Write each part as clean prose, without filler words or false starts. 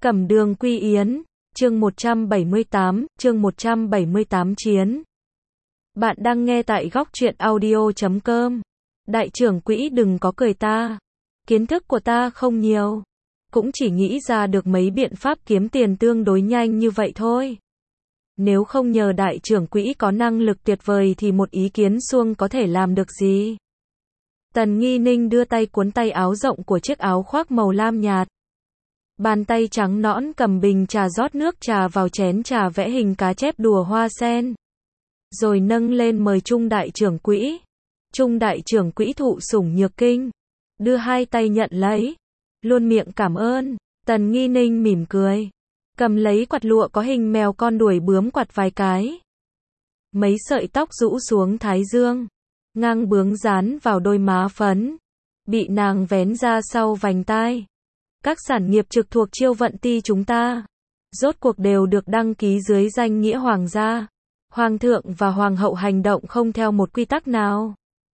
Cẩm Đường Quy Yến, chương 178 chiến. Bạn đang nghe tại góc truyện audio.com. Đại trưởng quỹ đừng có cười ta. Kiến thức của ta không nhiều. Cũng chỉ nghĩ ra được mấy biện pháp kiếm tiền tương đối nhanh như vậy thôi. Nếu không nhờ đại trưởng quỹ có năng lực tuyệt vời thì một ý kiến suông có thể làm được gì. Tần Nghi Ninh đưa tay cuốn tay áo rộng của chiếc áo khoác màu lam nhạt. Bàn tay trắng nõn cầm bình trà rót nước trà vào chén trà vẽ hình cá chép đùa hoa sen. Rồi nâng lên mời Trung đại trưởng quỹ. Trung đại trưởng quỹ thụ sủng nhược kinh. Đưa hai tay nhận lấy. Luôn miệng cảm ơn. Tần Nghi Ninh mỉm cười. Cầm lấy quạt lụa có hình mèo con đuổi bướm quạt vài cái. Mấy sợi tóc rũ xuống thái dương. Ngang bướng dán vào đôi má phấn. Bị nàng vén ra sau vành tai. Các sản nghiệp trực thuộc Chiêu Vận Ti chúng ta, rốt cuộc đều được đăng ký dưới danh nghĩa hoàng gia. Hoàng thượng và hoàng hậu hành động không theo một quy tắc nào.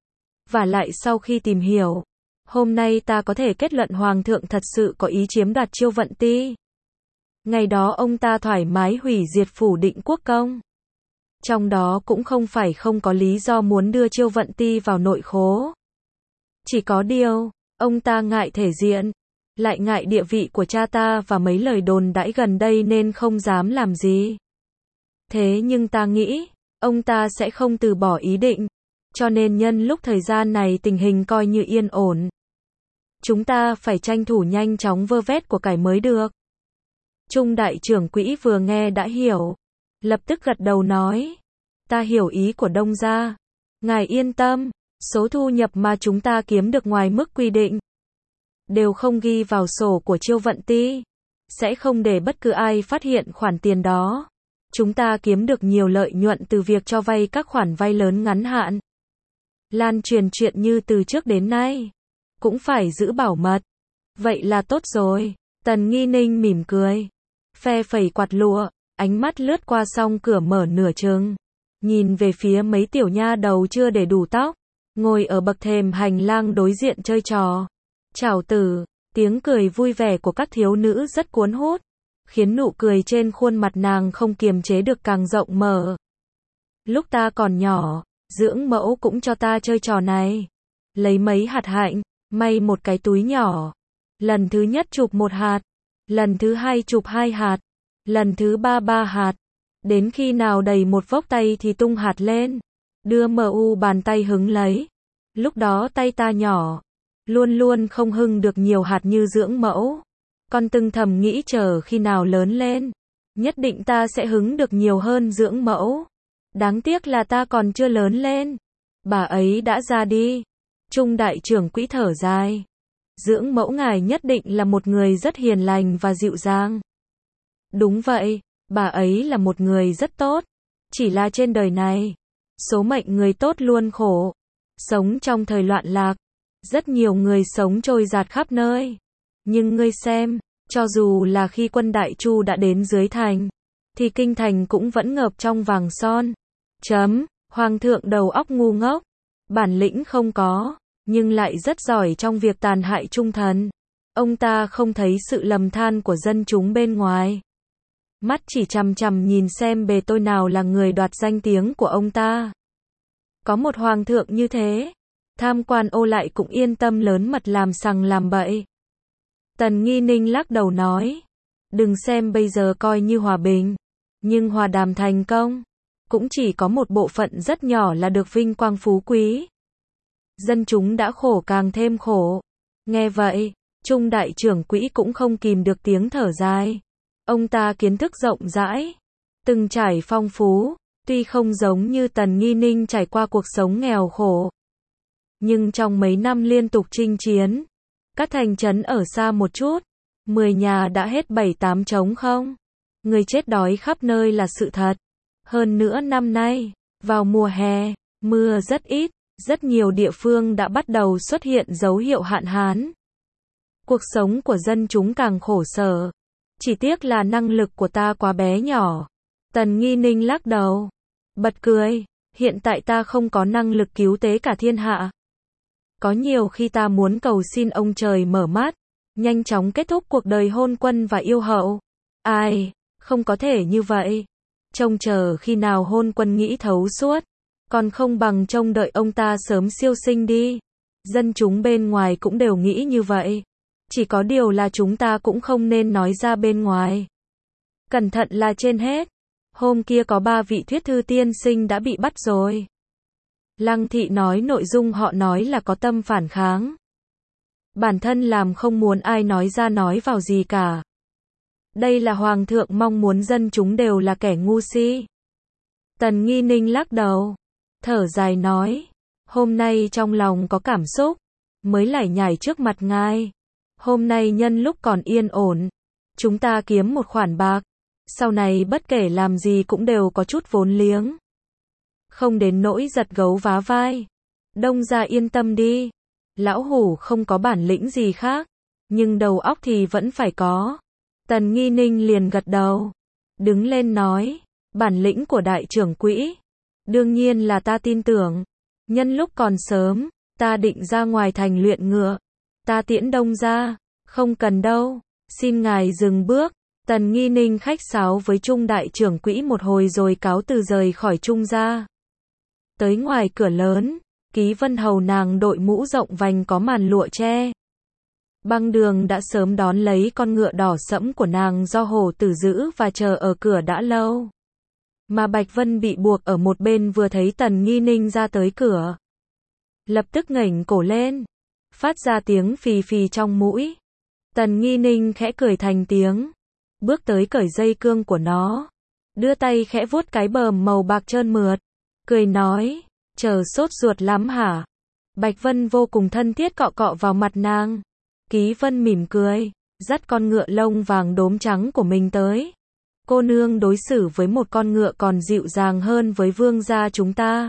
Và lại sau khi tìm hiểu, hôm nay ta có thể kết luận hoàng thượng thật sự có ý chiếm đoạt Chiêu Vận Ti. Ngày đó ông ta thoải mái hủy diệt phủ Định Quốc Công. Trong đó cũng không phải không có lý do muốn đưa Chiêu Vận Ti vào nội khố. Chỉ có điều, ông ta ngại thể diện. Lại ngại địa vị của cha ta và mấy lời đồn đãi gần đây nên không dám làm gì. Thế nhưng ta nghĩ, ông ta sẽ không từ bỏ ý định. Cho nên nhân lúc thời gian này tình hình coi như yên ổn. Chúng ta phải tranh thủ nhanh chóng vơ vét của cải mới được. Trung đại trưởng quỹ vừa nghe đã hiểu. Lập tức gật đầu nói. Ta hiểu ý của Đông gia. Ngài yên tâm, số thu nhập mà chúng ta kiếm được ngoài mức quy định. Đều không ghi vào sổ của Chiêu Vận Ti. Sẽ không để bất cứ ai phát hiện khoản tiền đó. Chúng ta kiếm được nhiều lợi nhuận từ việc cho vay các khoản vay lớn ngắn hạn. Lan truyền chuyện như từ trước đến nay. Cũng phải giữ bảo mật. Vậy là tốt rồi. Tần Nghi Ninh mỉm cười. Phe phẩy quạt lụa. Ánh mắt lướt qua song cửa mở nửa chừng. Nhìn về phía mấy tiểu nha đầu chưa để đủ tóc. Ngồi ở bậc thềm hành lang đối diện chơi trò. Chào tử, tiếng cười vui vẻ của các thiếu nữ rất cuốn hút, khiến nụ cười trên khuôn mặt nàng không kiềm chế được càng rộng mở. Lúc ta còn nhỏ, dưỡng mẫu cũng cho ta chơi trò này. Lấy mấy hạt hạnh, may một cái túi nhỏ. Lần thứ nhất chụp 1 hạt, lần thứ hai chụp 2 hạt, lần thứ 3 hạt. Đến khi nào đầy một vốc tay thì tung hạt lên, đưa bàn tay hứng lấy. Lúc đó tay ta nhỏ. Luôn luôn không hưng được nhiều hạt như dưỡng mẫu. Con từng thầm nghĩ chờ khi nào lớn lên, nhất định ta sẽ hứng được nhiều hơn dưỡng mẫu. Đáng tiếc là ta còn chưa lớn lên. Bà ấy đã ra đi. Trung đại trưởng quỹ thở dài. Dưỡng mẫu ngài nhất định là một người rất hiền lành và dịu dàng. Đúng vậy, bà ấy là một người rất tốt. Chỉ là trên đời này, số mệnh người tốt luôn khổ. Sống trong thời loạn lạc. Rất nhiều người sống trôi dạt khắp nơi. Nhưng ngươi xem, cho dù là khi quân Đại Chu đã đến dưới thành, thì kinh thành cũng vẫn ngập trong vàng son. Hoàng thượng đầu óc ngu ngốc, bản lĩnh không có, nhưng lại rất giỏi trong việc tàn hại trung thần. Ông ta không thấy sự lầm than của dân chúng bên ngoài. Mắt chỉ chằm chằm nhìn xem bề tôi nào là người đoạt danh tiếng của ông ta. Có một hoàng thượng như thế, tham quan ô lại cũng yên tâm lớn mật làm sằng làm bậy. Tần Nghi Ninh lắc đầu nói. Đừng xem bây giờ coi như hòa bình. Nhưng hòa đàm thành công. Cũng chỉ có một bộ phận rất nhỏ là được vinh quang phú quý. Dân chúng đã khổ càng thêm khổ. Nghe vậy, Trung đại trưởng quỹ cũng không kìm được tiếng thở dài. Ông ta kiến thức rộng rãi. Từng trải phong phú. Tuy không giống như Tần Nghi Ninh trải qua cuộc sống nghèo khổ. Nhưng trong mấy năm liên tục chinh chiến, các thành trấn ở xa một chút, 10 nhà đã hết 7-8 trống không. Người chết đói khắp nơi là sự thật. Hơn nữa năm nay, vào mùa hè, mưa rất ít, rất nhiều địa phương đã bắt đầu xuất hiện dấu hiệu hạn hán. Cuộc sống của dân chúng càng khổ sở. Chỉ tiếc là năng lực của ta quá bé nhỏ. Tần Nghi Ninh lắc đầu, bật cười, hiện tại ta không có năng lực cứu tế cả thiên hạ. Có nhiều khi ta muốn cầu xin ông trời mở mắt, nhanh chóng kết thúc cuộc đời hôn quân và yêu hậu. Ai, không có thể như vậy. Trông chờ khi nào hôn quân nghĩ thấu suốt, còn không bằng trông đợi ông ta sớm siêu sinh đi. Dân chúng bên ngoài cũng đều nghĩ như vậy. Chỉ có điều là chúng ta cũng không nên nói ra bên ngoài. Cẩn thận là trên hết. Hôm kia có 3 vị thuyết thư tiên sinh đã bị bắt rồi. Lăng Thị nói nội dung họ nói là có tâm phản kháng. Bản thân làm không muốn ai nói ra nói vào gì cả. Đây là hoàng thượng mong muốn dân chúng đều là kẻ ngu si. Tần Nghi Ninh lắc đầu, thở dài nói, hôm nay trong lòng có cảm xúc, mới lải nhải trước mặt ngài. Hôm nay nhân lúc còn yên ổn, chúng ta kiếm một khoản bạc, sau này bất kể làm gì cũng đều có chút vốn liếng. Không đến nỗi giật gấu vá vai. Đông gia yên tâm đi. Lão Hủ không có bản lĩnh gì khác, nhưng đầu óc thì vẫn phải có. Tần Nghi Ninh liền gật đầu, đứng lên nói, bản lĩnh của đại trưởng quỹ, đương nhiên là ta tin tưởng. Nhân lúc còn sớm, ta định ra ngoài thành luyện ngựa, ta tiễn Đông gia. Không cần đâu, xin ngài dừng bước. Tần Nghi Ninh khách sáo với Trung đại trưởng quỹ một hồi rồi cáo từ rời khỏi Trung gia. Tới ngoài cửa lớn, Ký Vân hầu nàng đội mũ rộng vành có màn lụa che. Băng Đường đã sớm đón lấy con ngựa đỏ sẫm của nàng do Hổ Tử giữ và chờ ở cửa đã lâu. Mà Bạch Vân bị buộc ở một bên vừa thấy Tần Nghi Ninh ra tới cửa, lập tức ngẩng cổ lên, phát ra tiếng phì phì trong mũi. Tần Nghi Ninh khẽ cười thành tiếng, bước tới cởi dây cương của nó, đưa tay khẽ vuốt cái bờm màu bạc trơn mượt, cười nói, chờ sốt ruột lắm hả? Bạch Vân vô cùng thân thiết cọ cọ vào mặt nàng. Ký Vân mỉm cười, dắt con ngựa lông vàng đốm trắng của mình tới. Cô nương đối xử với một con ngựa còn dịu dàng hơn với vương gia chúng ta.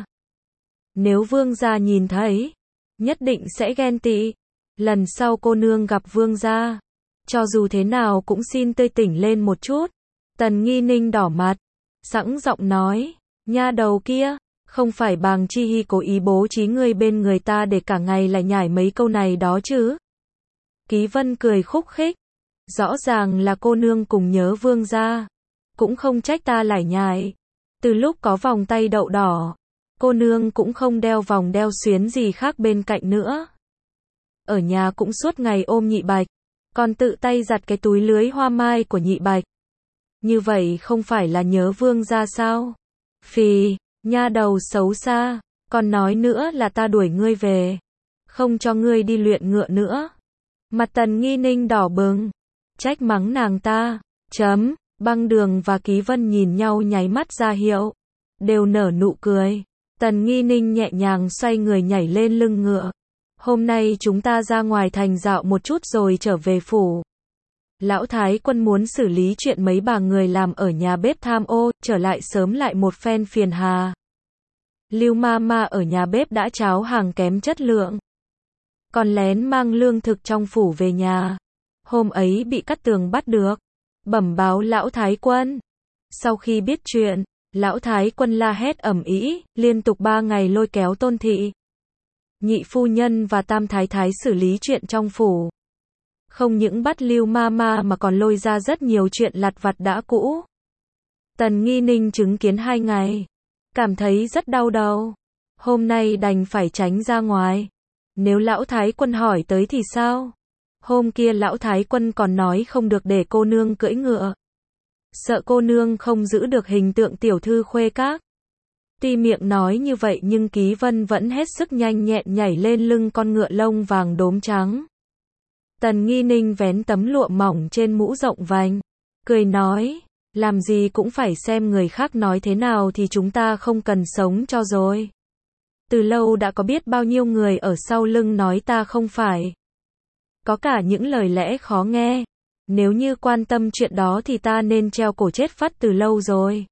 Nếu vương gia nhìn thấy, nhất định sẽ ghen tị. Lần sau cô nương gặp vương gia, cho dù thế nào cũng xin tươi tỉnh lên một chút. Tần Nghi Ninh đỏ mặt, sẵn giọng nói, nha đầu kia, không phải Bàng Chi Hy cố ý bố trí ngươi bên người ta để cả ngày lại nhải mấy câu này đó chứ? Ký Vân cười khúc khích, rõ ràng là cô nương cùng nhớ vương gia, cũng không trách ta lải nhải. Từ lúc có vòng tay đậu đỏ, cô nương cũng không đeo vòng đeo xuyến gì khác bên cạnh nữa. Ở nhà cũng suốt ngày ôm Nhị Bạch, còn tự tay giặt cái túi lưới hoa mai của Nhị Bạch. Như vậy không phải là nhớ vương gia sao? Phì, nha đầu xấu xa, còn nói nữa là ta đuổi ngươi về, không cho ngươi đi luyện ngựa nữa. Mặt Tần Nghi Ninh đỏ bừng, trách mắng nàng ta. Băng Đường và Ký Vân nhìn nhau nháy mắt ra hiệu, đều nở nụ cười. Tần Nghi Ninh nhẹ nhàng xoay người nhảy lên lưng ngựa. Hôm nay chúng ta ra ngoài thành dạo một chút rồi trở về phủ. Lão Thái Quân muốn xử lý chuyện mấy bà người làm ở nhà bếp tham ô, trở lại sớm lại một phen phiền hà. Lưu Mama ở nhà bếp đã cháo hàng kém chất lượng, còn lén mang lương thực trong phủ về nhà. Hôm ấy bị Cát Tường bắt được, bẩm báo Lão Thái Quân. Sau khi biết chuyện, Lão Thái Quân la hét ầm ĩ, liên tục 3 ngày lôi kéo Tôn thị, Nhị phu nhân và Tam Thái Thái xử lý chuyện trong phủ. Không những bắt Lưu Mama mà còn lôi ra rất nhiều chuyện lặt vặt đã cũ. Tần Nghi Ninh chứng kiến 2 ngày, cảm thấy rất đau đầu. Hôm nay đành phải tránh ra ngoài. Nếu Lão Thái Quân hỏi tới thì sao? Hôm kia Lão Thái Quân còn nói không được để cô nương cưỡi ngựa, sợ cô nương không giữ được hình tượng tiểu thư khuê các. Tuy miệng nói như vậy nhưng Ký Vân vẫn hết sức nhanh nhẹn nhảy lên lưng con ngựa lông vàng đốm trắng. Tần Nghi Ninh vén tấm lụa mỏng trên mũ rộng vành, cười nói, làm gì cũng phải xem người khác nói thế nào thì chúng ta không cần sống cho rồi. Từ lâu đã có biết bao nhiêu người ở sau lưng nói ta không phải. Có cả những lời lẽ khó nghe. Nếu như quan tâm chuyện đó thì ta nên treo cổ chết phát từ lâu rồi.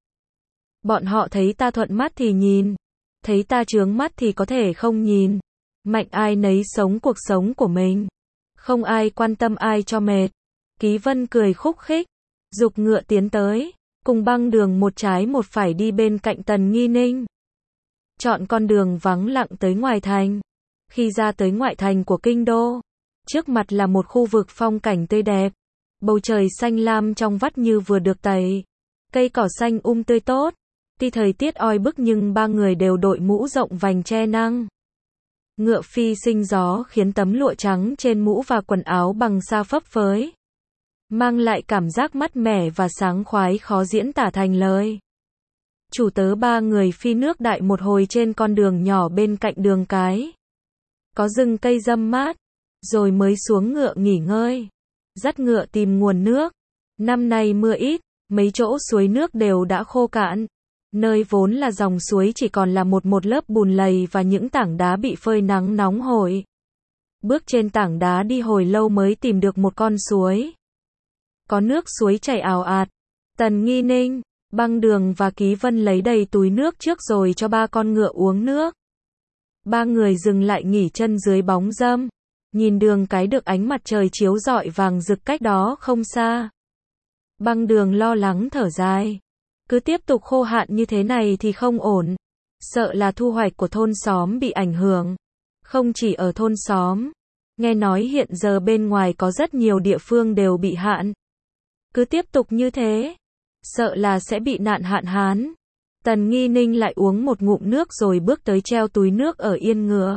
Bọn họ thấy ta thuận mắt thì nhìn, thấy ta chướng mắt thì có thể không nhìn. Mạnh ai nấy sống cuộc sống của mình, không ai quan tâm ai cho mệt. Ký Vân cười khúc khích, giục ngựa tiến tới, cùng Băng Đường một trái một phải đi bên cạnh Tần Nghi Ninh. Chọn con đường vắng lặng tới ngoài thành. Khi ra tới ngoại thành của kinh đô, Trước mặt là một khu vực phong cảnh tươi đẹp. Bầu trời xanh lam trong vắt như vừa được tẩy. Cây cỏ xanh tươi tốt. Tuy thời tiết oi bức nhưng ba người đều đội mũ rộng vành che nắng. Ngựa phi sinh gió khiến tấm lụa trắng trên mũ và quần áo bằng sa phấp phới, mang lại cảm giác mát mẻ và sáng khoái khó diễn tả thành lời. Chủ tớ ba người phi nước đại một hồi trên con đường nhỏ bên cạnh đường cái. Có rừng cây râm mát, rồi mới xuống ngựa nghỉ ngơi. Dắt ngựa tìm nguồn nước. Năm nay mưa ít, mấy chỗ suối nước đều đã khô cạn. Nơi vốn là dòng suối chỉ còn là một lớp bùn lầy và những tảng đá bị phơi nắng nóng hổi. Bước trên tảng đá đi hồi lâu mới tìm được một con suối. Có nước suối chảy ào ạt. Tần Nghi Ninh, Băng Đường và Ký Vân lấy đầy túi nước trước rồi cho ba con ngựa uống nước. Ba người dừng lại nghỉ chân dưới bóng râm, nhìn đường cái được ánh mặt trời chiếu rọi vàng rực cách đó không xa. Băng Đường lo lắng thở dài. Cứ tiếp tục khô hạn như thế này thì không ổn. Sợ là thu hoạch của thôn xóm bị ảnh hưởng. Không chỉ ở thôn xóm. Nghe nói hiện giờ bên ngoài có rất nhiều địa phương đều bị hạn. Cứ tiếp tục như thế, sợ là sẽ bị nạn hạn hán. Tần Nghi Ninh lại uống một ngụm nước rồi bước tới treo túi nước ở yên ngựa.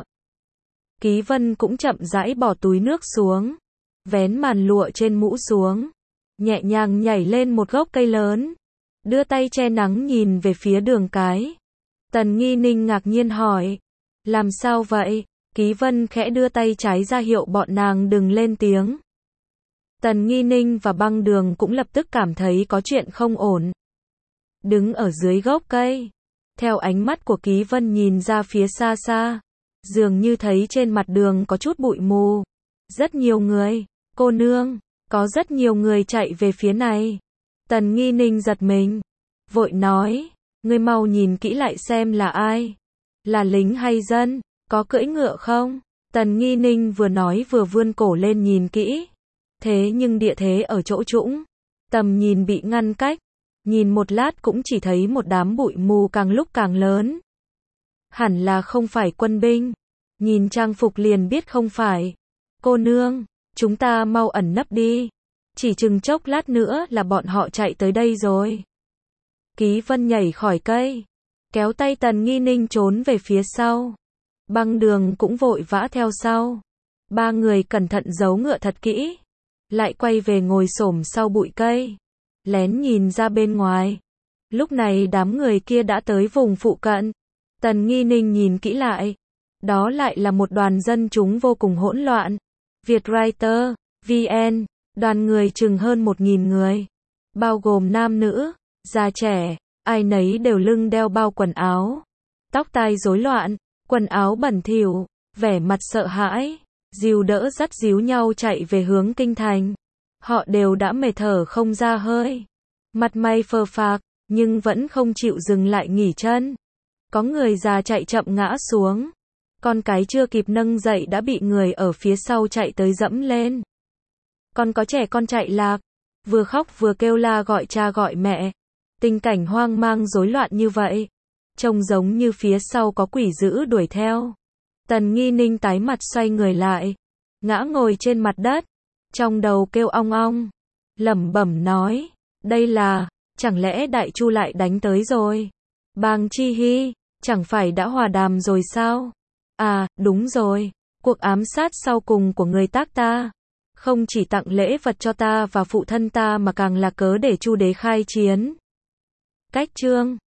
Ký Vân cũng chậm rãi bỏ túi nước xuống, vén màn lụa trên mũ xuống, nhẹ nhàng nhảy lên một gốc cây lớn, đưa tay che nắng nhìn về phía đường cái. Tần Nghi Ninh ngạc nhiên hỏi, làm sao vậy? Ký Vân khẽ đưa tay trái ra hiệu bọn nàng đừng lên tiếng. Tần Nghi Ninh và Băng Đường cũng lập tức cảm thấy có chuyện không ổn. Đứng ở dưới gốc cây, theo ánh mắt của Ký Vân nhìn ra phía xa xa, dường như thấy trên mặt đường có chút bụi mù. Rất nhiều người, cô nương, có rất nhiều người chạy về phía này. Tần Nghi Ninh giật mình, vội nói, ngươi mau nhìn kỹ lại xem là ai. Là lính hay dân, có cưỡi ngựa không? Tần Nghi Ninh vừa nói vừa vươn cổ lên nhìn kỹ. Thế nhưng địa thế ở chỗ trũng, tầm nhìn bị ngăn cách, nhìn một lát cũng chỉ thấy một đám bụi mù càng lúc càng lớn. Hẳn là không phải quân binh, nhìn trang phục liền biết không phải. Cô nương, chúng ta mau ẩn nấp đi, chỉ chừng chốc lát nữa là bọn họ chạy tới đây rồi. Ký Vân nhảy khỏi cây, kéo tay Tần Nghi Ninh trốn về phía sau. Băng Đường cũng vội vã theo sau. Ba người cẩn thận giấu ngựa thật kỹ, lại quay về ngồi xổm sau bụi cây, lén nhìn ra bên ngoài. Lúc này đám người kia đã tới vùng phụ cận. Tần Nghi Ninh nhìn kỹ lại, đó lại là một đoàn dân chúng vô cùng hỗn loạn. Vietwriter, VN, đoàn người chừng hơn 1.000 người, bao gồm nam nữ, già trẻ, ai nấy đều lưng đeo bao quần áo, tóc tai rối loạn, quần áo bẩn thỉu, vẻ mặt sợ hãi, dìu đỡ dắt díu nhau chạy về hướng kinh thành. Họ đều đã mệt thở không ra hơi, mặt mày phờ phạc, nhưng vẫn không chịu dừng lại nghỉ chân. Có người già chạy chậm ngã xuống, con cái chưa kịp nâng dậy đã bị người ở phía sau chạy tới dẫm lên. Còn có trẻ con chạy lạc, vừa khóc vừa kêu la gọi cha gọi mẹ. Tình cảnh hoang mang rối loạn như vậy, trông giống như phía sau có quỷ dữ đuổi theo. Tần Nghi Ninh tái mặt xoay người lại, ngã ngồi trên mặt đất, trong đầu kêu ong ong, lẩm bẩm nói, đây là, chẳng lẽ Đại Chu lại đánh tới rồi? Bàng Chi Hy, chẳng phải đã hòa đàm rồi sao? À, đúng rồi, cuộc ám sát sau cùng của người Tác ta, không chỉ tặng lễ vật cho ta và phụ thân ta mà càng là cớ để Chu đế khai chiến. Cách chương